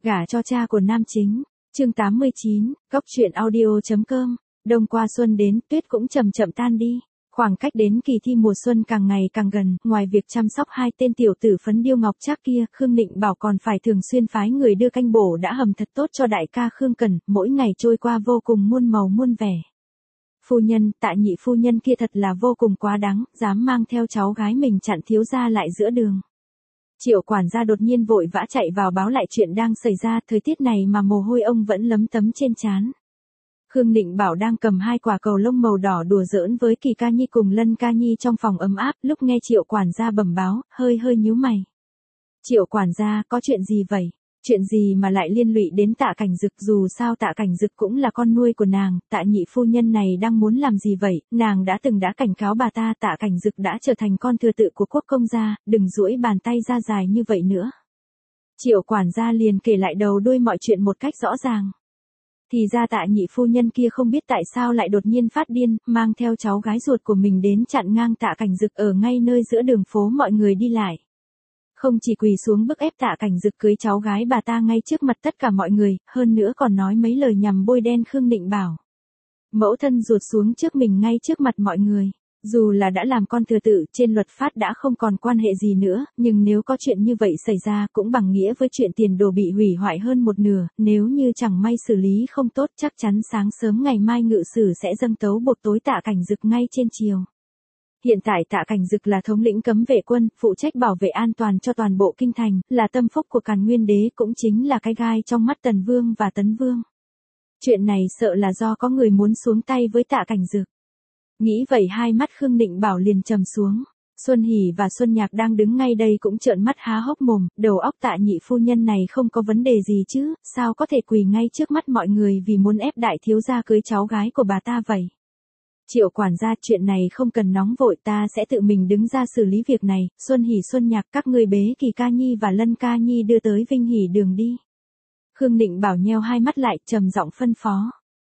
Gả cho cha của nam chính. Chương 89, Góc truyện audio.com. Đông qua xuân đến, tuyết cũng chậm chậm tan đi. Khoảng cách đến kỳ thi mùa xuân càng ngày càng gần, ngoài việc chăm sóc hai tên tiểu tử phấn điêu ngọc trác kia, Khương Định Bảo còn phải thường xuyên phái người đưa canh bổ đã hầm thật tốt cho đại ca Khương Cẩn, mỗi ngày trôi qua vô cùng muôn màu muôn vẻ. Phu nhân, Tạ nhị phu nhân kia thật là vô cùng quá đáng, dám mang theo cháu gái mình chặn thiếu gia lại giữa đường. Triệu quản gia đột nhiên vội vã chạy vào báo lại chuyện đang xảy ra, thời tiết này mà mồ hôi ông vẫn lấm tấm trên trán. Khương Định Bảo đang cầm hai quả cầu lông màu đỏ đùa giỡn với Kỳ Ca Nhi cùng Lân Ca Nhi trong phòng ấm áp, lúc nghe Triệu quản gia bẩm báo, hơi nhíu mày. Triệu quản gia, có chuyện gì vậy? Chuyện gì mà lại liên lụy đến Tạ Cảnh Dực? Dù sao Tạ Cảnh Dực cũng là con nuôi của nàng, Tạ nhị phu nhân này đang muốn làm gì vậy? Nàng đã cảnh cáo bà ta, Tạ Cảnh Dực đã trở thành con thừa tự của quốc công gia, đừng duỗi bàn tay ra dài như vậy nữa. Triệu quản gia liền kể lại đầu đuôi mọi chuyện một cách rõ ràng. Thì ra Tạ nhị phu nhân kia không biết tại sao lại đột nhiên phát điên, mang theo cháu gái ruột của mình đến chặn ngang Tạ Cảnh Dực ở ngay nơi giữa đường phố mọi người đi lại. Không chỉ quỳ xuống bức ép Tạ Cảnh Dực cưới cháu gái bà ta ngay trước mặt tất cả mọi người, hơn nữa còn nói mấy lời nhằm bôi đen Khương Định Bảo. Mẫu thân ruột xuống trước mình ngay trước mặt mọi người. Dù là đã làm con thừa tự, trên luật pháp đã không còn quan hệ gì nữa, nhưng nếu có chuyện như vậy xảy ra cũng bằng nghĩa với chuyện tiền đồ bị hủy hoại hơn một nửa, nếu như chẳng may xử lý không tốt chắc chắn sáng sớm ngày mai ngự sử sẽ dâng tấu buộc tối Tạ Cảnh Dực ngay trên triều. Hiện tại Tạ Cảnh Dực là thống lĩnh cấm vệ quân, phụ trách bảo vệ an toàn cho toàn bộ kinh thành, là tâm phúc của Càn Nguyên Đế, cũng chính là cái gai trong mắt Tần Vương và Tấn Vương. Chuyện này sợ là do có người muốn xuống tay với Tạ Cảnh Dực. Nghĩ vậy hai mắt Khương Định Bảo liền trầm xuống. Xuân Hỷ và Xuân Nhạc đang đứng ngay đây cũng trợn mắt há hốc mồm, đầu óc Tạ nhị phu nhân này không có vấn đề gì chứ, sao có thể quỳ ngay trước mắt mọi người vì muốn ép đại thiếu gia cưới cháu gái của bà ta vậy? Triệu quản gia, chuyện này không cần nóng vội, ta sẽ tự mình đứng ra xử lý việc này. Xuân Hỷ Xuân Nhạc, các ngươi bế Kỳ Ca Nhi và Lân Ca Nhi đưa tới Vinh Hỷ đường đi. Khương Định Bảo nheo hai mắt lại, trầm giọng phân phó.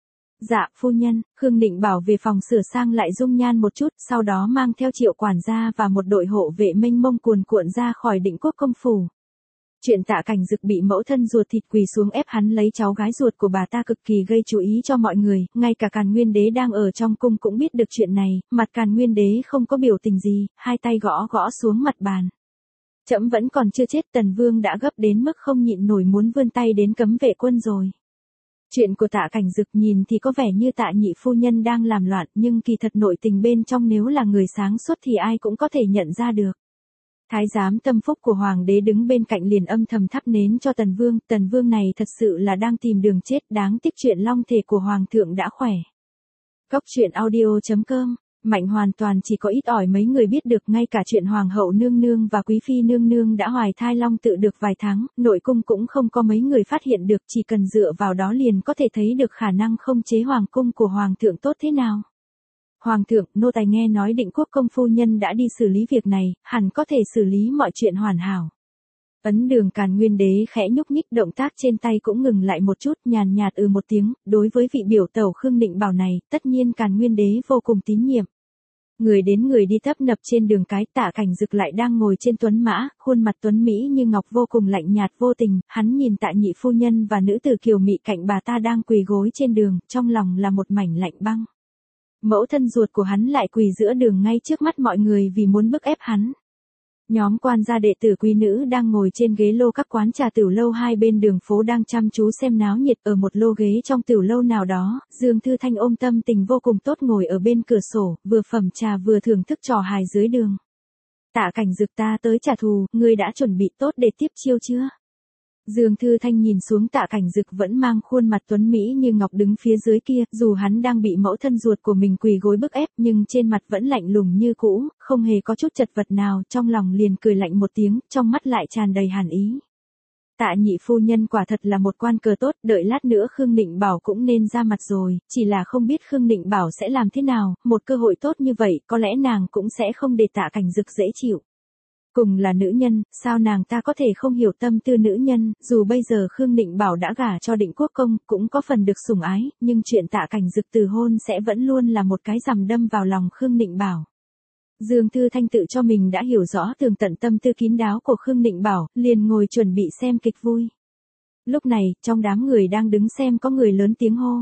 Dạ, phu nhân. Khương Định Bảo về phòng sửa sang lại dung nhan một chút, sau đó mang theo Triệu quản gia và một đội hộ vệ mênh mông cuồn cuộn ra khỏi Định Quốc công phủ. Chuyện Tạ Cảnh Dực bị mẫu thân ruột thịt quỳ xuống ép hắn lấy cháu gái ruột của bà ta cực kỳ gây chú ý cho mọi người, ngay cả Càn Nguyên Đế đang ở trong cung cũng biết được chuyện này, mặt Càn Nguyên Đế không có biểu tình gì, hai tay gõ xuống mặt bàn. Trẫm vẫn còn chưa chết, Tần Vương đã gấp đến mức không nhịn nổi muốn vươn tay đến cấm vệ quân rồi. Chuyện của Tạ Cảnh Dực nhìn thì có vẻ như Tạ nhị phu nhân đang làm loạn, nhưng kỳ thật nội tình bên trong nếu là người sáng suốt thì ai cũng có thể nhận ra được. Thái giám tâm phúc của Hoàng đế đứng bên cạnh liền âm thầm thắp nến cho Tần Vương này thật sự là đang tìm đường chết, đáng tiếc chuyện long thể của Hoàng thượng đã khỏe. Góc truyện audio.com. Mạnh hoàn toàn chỉ có ít ỏi mấy người biết được, ngay cả chuyện Hoàng hậu nương nương và Quý phi nương nương đã hoài thai long tự được vài tháng, nội cung cũng không có mấy người phát hiện được, chỉ cần dựa vào đó liền có thể thấy được khả năng không chế hoàng cung của Hoàng thượng tốt thế nào. Hoàng thượng, nô tài nghe nói Định Quốc công phu nhân đã đi xử lý việc này, hẳn có thể xử lý mọi chuyện hoàn hảo. Ấn Đường Càn Nguyên Đế khẽ nhúc nhích, động tác trên tay cũng ngừng lại một chút, nhàn nhạt một tiếng, đối với vị biểu tẩu Khương Định Bảo này, tất nhiên Càn Nguyên Đế vô cùng tín nhiệm. Người đến người đi tấp nập trên đường cái, Tạ Cảnh Dực lại đang ngồi trên tuấn mã, khuôn mặt tuấn mỹ như ngọc vô cùng lạnh nhạt vô tình, hắn nhìn Tạ nhị phu nhân và nữ tử kiều mị cạnh bà ta đang quỳ gối trên đường, trong lòng là một mảnh lạnh băng. Mẫu thân ruột của hắn lại quỳ giữa đường ngay trước mắt mọi người vì muốn bức ép hắn. Nhóm quan gia đệ tử quý nữ đang ngồi trên ghế lô các quán trà tiểu lâu hai bên đường phố đang chăm chú xem náo nhiệt, ở một lô ghế trong tiểu lâu nào đó, Dương Thư Thanh ôm tâm tình vô cùng tốt ngồi ở bên cửa sổ, vừa phẩm trà vừa thưởng thức trò hài dưới đường. Tạ Cảnh Dực, ta tới trả thù, ngươi đã chuẩn bị tốt để tiếp chiêu chưa? Dương Thư Thanh nhìn xuống Tạ Cảnh Dực vẫn mang khuôn mặt tuấn mỹ như ngọc đứng phía dưới kia, dù hắn đang bị mẫu thân ruột của mình quỳ gối bức ép nhưng trên mặt vẫn lạnh lùng như cũ, không hề có chút chật vật nào, trong lòng liền cười lạnh một tiếng, trong mắt lại tràn đầy hàn ý. Tạ nhị phu nhân quả thật là một quan cờ tốt, đợi lát nữa Khương Định Bảo cũng nên ra mặt rồi, chỉ là không biết Khương Định Bảo sẽ làm thế nào, một cơ hội tốt như vậy, có lẽ nàng cũng sẽ không để Tạ Cảnh Dực dễ chịu. Cùng là nữ nhân, sao nàng ta có thể không hiểu tâm tư nữ nhân, dù bây giờ Khương Định Bảo đã gả cho Định Quốc công, cũng có phần được sủng ái, nhưng chuyện Tạ Cảnh Dực từ hôn sẽ vẫn luôn là một cái rằm đâm vào lòng Khương Định Bảo. Dương Thư Thanh tự cho mình đã hiểu rõ tường tận tâm tư kín đáo của Khương Định Bảo, liền ngồi chuẩn bị xem kịch vui. Lúc này, trong đám người đang đứng xem có người lớn tiếng hô.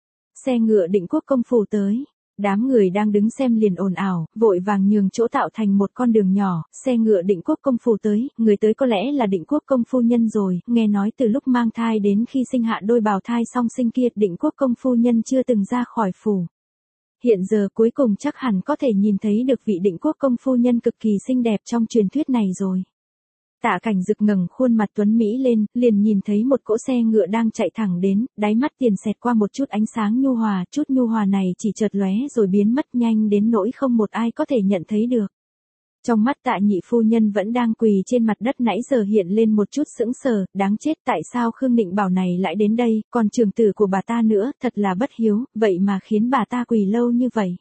Xe ngựa Định Quốc công phủ tới. Đám người đang đứng xem liền ồn ào, vội vàng nhường chỗ tạo thành một con đường nhỏ, xe ngựa Định Quốc công phủ tới, người tới có lẽ là Định Quốc công phu nhân rồi, nghe nói từ lúc mang thai đến khi sinh hạ đôi bào thai song sinh kia, Định Quốc công phu nhân chưa từng ra khỏi phủ. Hiện giờ cuối cùng chắc hẳn có thể nhìn thấy được vị Định Quốc công phu nhân cực kỳ xinh đẹp trong truyền thuyết này rồi. Tạ Cảnh Dực ngẩng khuôn mặt tuấn mỹ lên, liền nhìn thấy một cỗ xe ngựa đang chạy thẳng đến, đáy mắt tiền xẹt qua một chút ánh sáng nhu hòa, chút nhu hòa này chỉ chợt lóe rồi biến mất nhanh đến nỗi không một ai có thể nhận thấy được. Trong mắt Tạ nhị phu nhân vẫn đang quỳ trên mặt đất nãy giờ hiện lên một chút sững sờ, đáng chết, tại sao Khương Nịnh Bảo này lại đến đây, còn trưởng tử của bà ta nữa, thật là bất hiếu, vậy mà khiến bà ta quỳ lâu như vậy.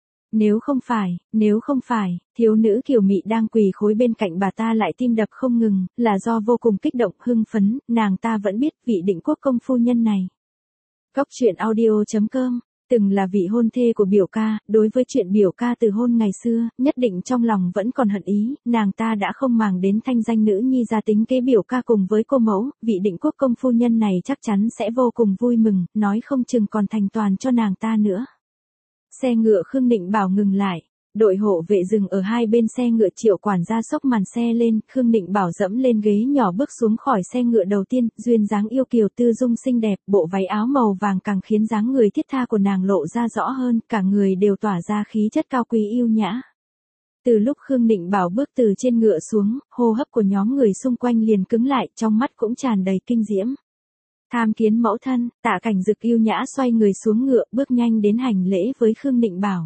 Nếu không phải, thiếu nữ kiều mị đang quỳ khối bên cạnh bà ta lại tim đập không ngừng, là do vô cùng kích động hưng phấn, nàng ta vẫn biết vị Định Quốc công phu nhân này. Cóc truyện audio.com, từng là vị hôn thê của biểu ca, đối với chuyện biểu ca từ hôn ngày xưa, nhất định trong lòng vẫn còn hận ý, nàng ta đã không màng đến thanh danh nữ nhi gia tính kế biểu ca cùng với cô mẫu, vị Định Quốc công phu nhân này chắc chắn sẽ vô cùng vui mừng, nói không chừng còn thành toàn cho nàng ta nữa. Xe ngựa Khương Nịnh Bảo ngừng lại, đội hộ vệ dừng ở hai bên xe ngựa, Triệu quản gia xốc màn xe lên, Khương Nịnh Bảo dẫm lên ghế nhỏ bước xuống khỏi xe ngựa đầu tiên, duyên dáng yêu kiều tư dung xinh đẹp, bộ váy áo màu vàng càng khiến dáng người thiết tha của nàng lộ ra rõ hơn, cả người đều tỏa ra khí chất cao quý yêu nhã. Từ lúc Khương Nịnh Bảo bước từ trên ngựa xuống, hô hấp của nhóm người xung quanh liền cứng lại, trong mắt cũng tràn đầy kinh diễm. Tham kiến mẫu thân, Tạ Cảnh Dực yêu nhã xoay người xuống ngựa, bước nhanh đến hành lễ với Khương Nịnh Bảo.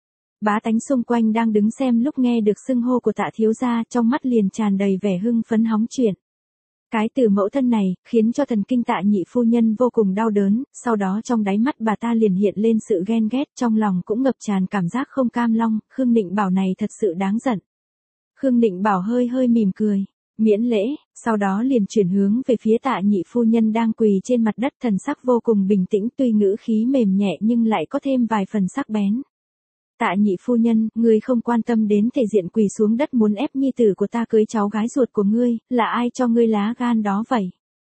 Bá tánh xung quanh đang đứng xem lúc nghe được xưng hô của Tạ thiếu gia, trong mắt liền tràn đầy vẻ hưng phấn hóng chuyện. Cái từ mẫu thân này, khiến cho thần kinh Tạ nhị phu nhân vô cùng đau đớn, sau đó trong đáy mắt bà ta liền hiện lên sự ghen ghét, trong lòng cũng ngập tràn cảm giác không cam lòng, Khương Nịnh Bảo này thật sự đáng giận. Khương Nịnh Bảo hơi hơi mỉm cười, miễn lễ, sau đó liền chuyển hướng về phía Tạ nhị phu nhân đang quỳ trên mặt đất, thần sắc vô cùng bình tĩnh, tuy ngữ khí mềm nhẹ nhưng lại có thêm vài phần sắc bén. Tạ nhị phu nhân, ngươi không quan tâm đến thể diện quỳ xuống đất muốn ép nhi tử của ta cưới cháu gái ruột của ngươi, là ai cho ngươi lá gan đó vậy?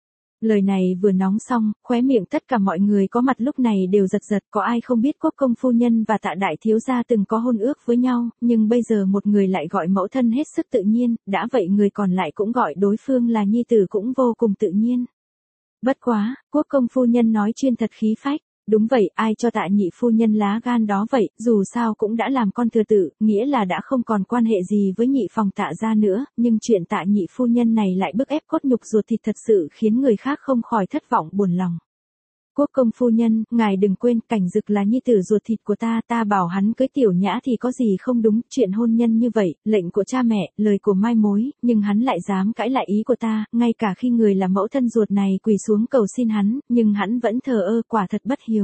Lời này vừa nóng xong, khóe miệng tất cả mọi người có mặt lúc này đều giật giật, có ai không biết Quốc công phu nhân và Tạ đại thiếu gia từng có hôn ước với nhau, nhưng bây giờ một người lại gọi mẫu thân hết sức tự nhiên, đã vậy người còn lại cũng gọi đối phương là nhi tử cũng vô cùng tự nhiên. Bất quá, Quốc công phu nhân nói chuyên thật khí phách. Đúng vậy, ai cho Tạ nhị phu nhân lá gan đó vậy, dù sao cũng đã làm con thừa tử, nghĩa là đã không còn quan hệ gì với nhị phòng Tạ gia nữa, nhưng chuyện Tạ nhị phu nhân này lại bức ép cốt nhục ruột thịt thật sự khiến người khác không khỏi thất vọng buồn lòng. Quốc công phu nhân, ngài đừng quên, Cảnh Dực là nhi tử ruột thịt của ta bảo hắn cưới tiểu nhã thì có gì không đúng, chuyện hôn nhân như vậy, lệnh của cha mẹ, lời của mai mối, nhưng hắn lại dám cãi lại ý của ta, ngay cả khi người là mẫu thân ruột này quỳ xuống cầu xin hắn, nhưng hắn vẫn thờ ơ, quả thật bất hiếu.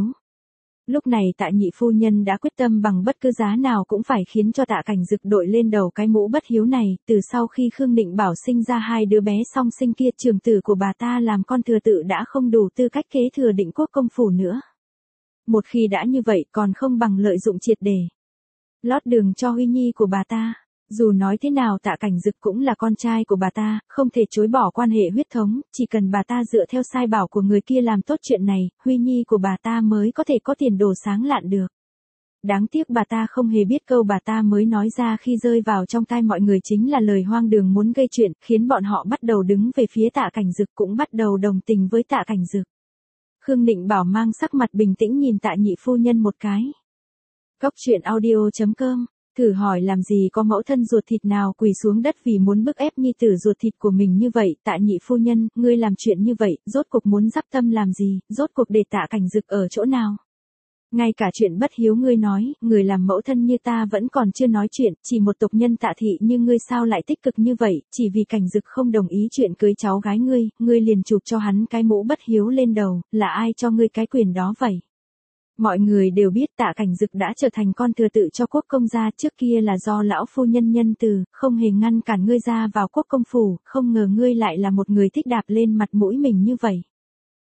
Lúc này Tạ nhị phu nhân đã quyết tâm bằng bất cứ giá nào cũng phải khiến cho Tạ Cảnh Dực đội lên đầu cái mũ bất hiếu này, từ sau khi Khương Nịnh Bảo sinh ra hai đứa bé song sinh kia, trưởng tử của bà ta làm con thừa tự đã không đủ tư cách kế thừa Định Quốc công phủ nữa. Một khi đã như vậy còn không bằng lợi dụng triệt để lót đường cho huy nhi của bà ta. Dù nói thế nào Tạ Cảnh Dực cũng là con trai của bà ta, không thể chối bỏ quan hệ huyết thống, chỉ cần bà ta dựa theo sai bảo của người kia làm tốt chuyện này, huy nhi của bà ta mới có thể có tiền đồ sáng lạn được. Đáng tiếc bà ta không hề biết câu bà ta mới nói ra khi rơi vào trong tai mọi người chính là lời hoang đường muốn gây chuyện, khiến bọn họ bắt đầu đứng về phía Tạ Cảnh Dực, cũng bắt đầu đồng tình với Tạ Cảnh Dực. Khương Nịnh Bảo mang sắc mặt bình tĩnh nhìn Tạ nhị phu nhân một cái. Cóc truyện audio.com, thử hỏi làm gì có mẫu thân ruột thịt nào quỳ xuống đất vì muốn bức ép nhi tử ruột thịt của mình như vậy, Tạ nhị phu nhân, ngươi làm chuyện như vậy, rốt cuộc muốn dắp tâm làm gì, rốt cuộc để Tạ Cảnh Dực ở chỗ nào? Ngay cả chuyện bất hiếu ngươi nói, người làm mẫu thân như ta vẫn còn chưa nói chuyện, chỉ một tộc nhân Tạ thị như ngươi sao lại tích cực như vậy, chỉ vì Cảnh Dực không đồng ý chuyện cưới cháu gái ngươi liền chụp cho hắn cái mũ bất hiếu lên đầu, là ai cho ngươi cái quyền đó vậy? Mọi người đều biết Tạ Cảnh Dực đã trở thành con thừa tự cho Quốc công gia, trước kia là do lão phu nhân nhân từ, không hề ngăn cản ngươi ra vào Quốc công phủ, không ngờ ngươi lại là một người thích đạp lên mặt mũi mình như vậy.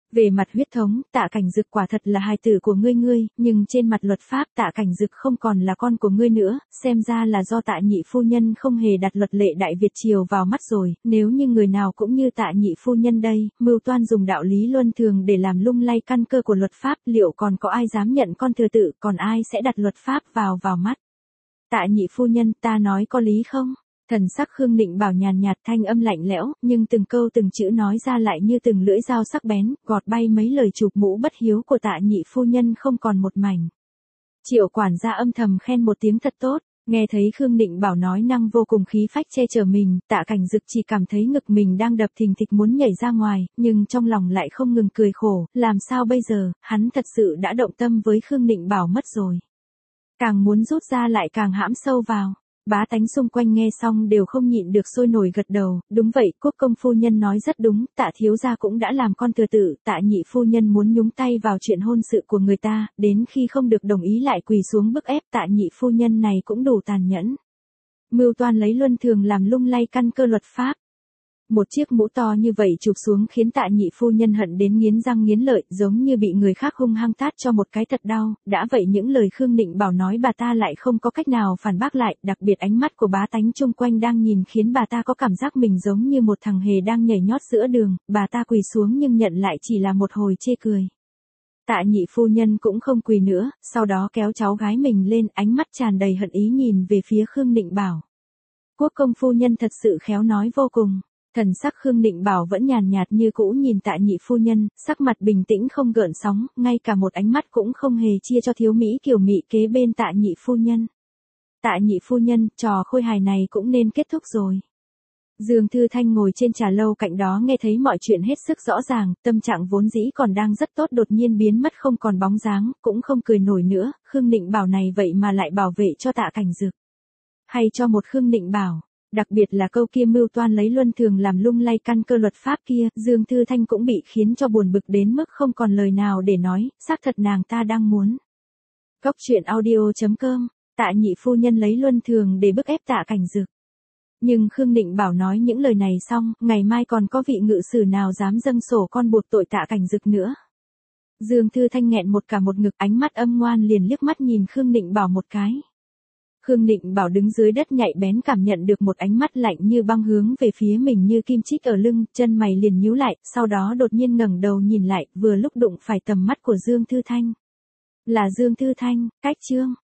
Về mặt huyết thống, Tạ Cảnh Dực quả thật là hài tử của ngươi, nhưng trên mặt luật pháp Tạ Cảnh Dực không còn là con của ngươi nữa, xem ra là do Tạ nhị phu nhân không hề đặt luật lệ Đại Việt triều vào mắt rồi, nếu như người nào cũng như Tạ nhị phu nhân đây, mưu toan dùng đạo lý luân thường để làm lung lay căn cơ của luật pháp, liệu còn có ai dám nhận con thừa tự, còn ai sẽ đặt luật pháp vào mắt. Tạ nhị phu nhân, ta nói có lý không? Thần sắc Khương Định Bảo nhàn nhạt, thanh âm lạnh lẽo, nhưng từng câu từng chữ nói ra lại như từng lưỡi dao sắc bén, gọt bay mấy lời chụp mũ bất hiếu của Tạ nhị phu nhân không còn một mảnh. Triệu quản gia âm thầm khen một tiếng thật tốt, nghe thấy Khương Định Bảo nói năng vô cùng khí phách che chở mình, Tạ Cảnh Dực chỉ cảm thấy ngực mình đang đập thình thịch muốn nhảy ra ngoài, nhưng trong lòng lại không ngừng cười khổ, làm sao bây giờ, hắn thật sự đã động tâm với Khương Định Bảo mất rồi. Càng muốn rút ra lại càng hãm sâu vào. Bá tánh xung quanh nghe xong đều không nhịn được sôi nổi gật đầu, đúng vậy, Quốc công phu nhân nói rất đúng, Tạ thiếu gia cũng đã làm con thừa tự, Tạ nhị phu nhân muốn nhúng tay vào chuyện hôn sự của người ta, đến khi không được đồng ý lại quỳ xuống bức ép, Tạ nhị phu nhân này cũng đủ tàn nhẫn. Mưu toan lấy luân thường làm lung lay căn cơ luật pháp. Một chiếc mũ to như vậy chụp xuống khiến Tạ nhị phu nhân hận đến nghiến răng nghiến lợi, giống như bị người khác hung hăng tát cho một cái thật đau, đã vậy những lời Khương Định Bảo nói bà ta lại không có cách nào phản bác lại, đặc biệt ánh mắt của bá tánh chung quanh đang nhìn khiến bà ta có cảm giác mình giống như một thằng hề đang nhảy nhót giữa đường, bà ta quỳ xuống nhưng nhận lại chỉ là một hồi chê cười. Tạ nhị phu nhân cũng không quỳ nữa, sau đó kéo cháu gái mình lên, ánh mắt tràn đầy hận ý nhìn về phía Khương Định Bảo. Quốc công phu nhân thật sự khéo nói vô cùng. Thần sắc Khương Định Bảo vẫn nhàn nhạt như cũ nhìn Tạ nhị phu nhân, sắc mặt bình tĩnh không gợn sóng, ngay cả một ánh mắt cũng không hề chia cho thiếu mỹ kiều mị kế bên Tạ nhị phu nhân. Tạ nhị phu nhân, trò khôi hài này cũng nên kết thúc rồi. Dương Thư Thanh ngồi trên trà lâu cạnh đó nghe thấy mọi chuyện hết sức rõ ràng, tâm trạng vốn dĩ còn đang rất tốt đột nhiên biến mất không còn bóng dáng, cũng không cười nổi nữa, Khương Định Bảo này vậy mà lại bảo vệ cho Tạ Cảnh Dực. Hay cho một Khương Định Bảo. Đặc biệt là câu kia mưu toan lấy luân thường làm lung lay căn cơ luật pháp kia, Dương Thư Thanh cũng bị khiến cho buồn bực đến mức không còn lời nào để nói, xác thật nàng ta đang muốn. Cốc truyện audio.com, Tạ nhị phu nhân lấy luân thường để bức ép Tạ Cảnh Dực. Nhưng Khương Định Bảo nói những lời này xong, ngày mai còn có vị ngự sử nào dám dâng sổ con buộc tội Tạ Cảnh Dực nữa. Dương Thư Thanh nghẹn một ngực, ánh mắt âm ngoan liền liếc mắt nhìn Khương Định Bảo một cái. Khương Định Bảo đứng dưới đất nhạy bén cảm nhận được một ánh mắt lạnh như băng hướng về phía mình như kim chích ở lưng, chân mày liền nhíu lại, sau đó đột nhiên ngẩng đầu nhìn lại, vừa lúc đụng phải tầm mắt của Dương Thư Thanh. Là Dương Thư Thanh, cách chương.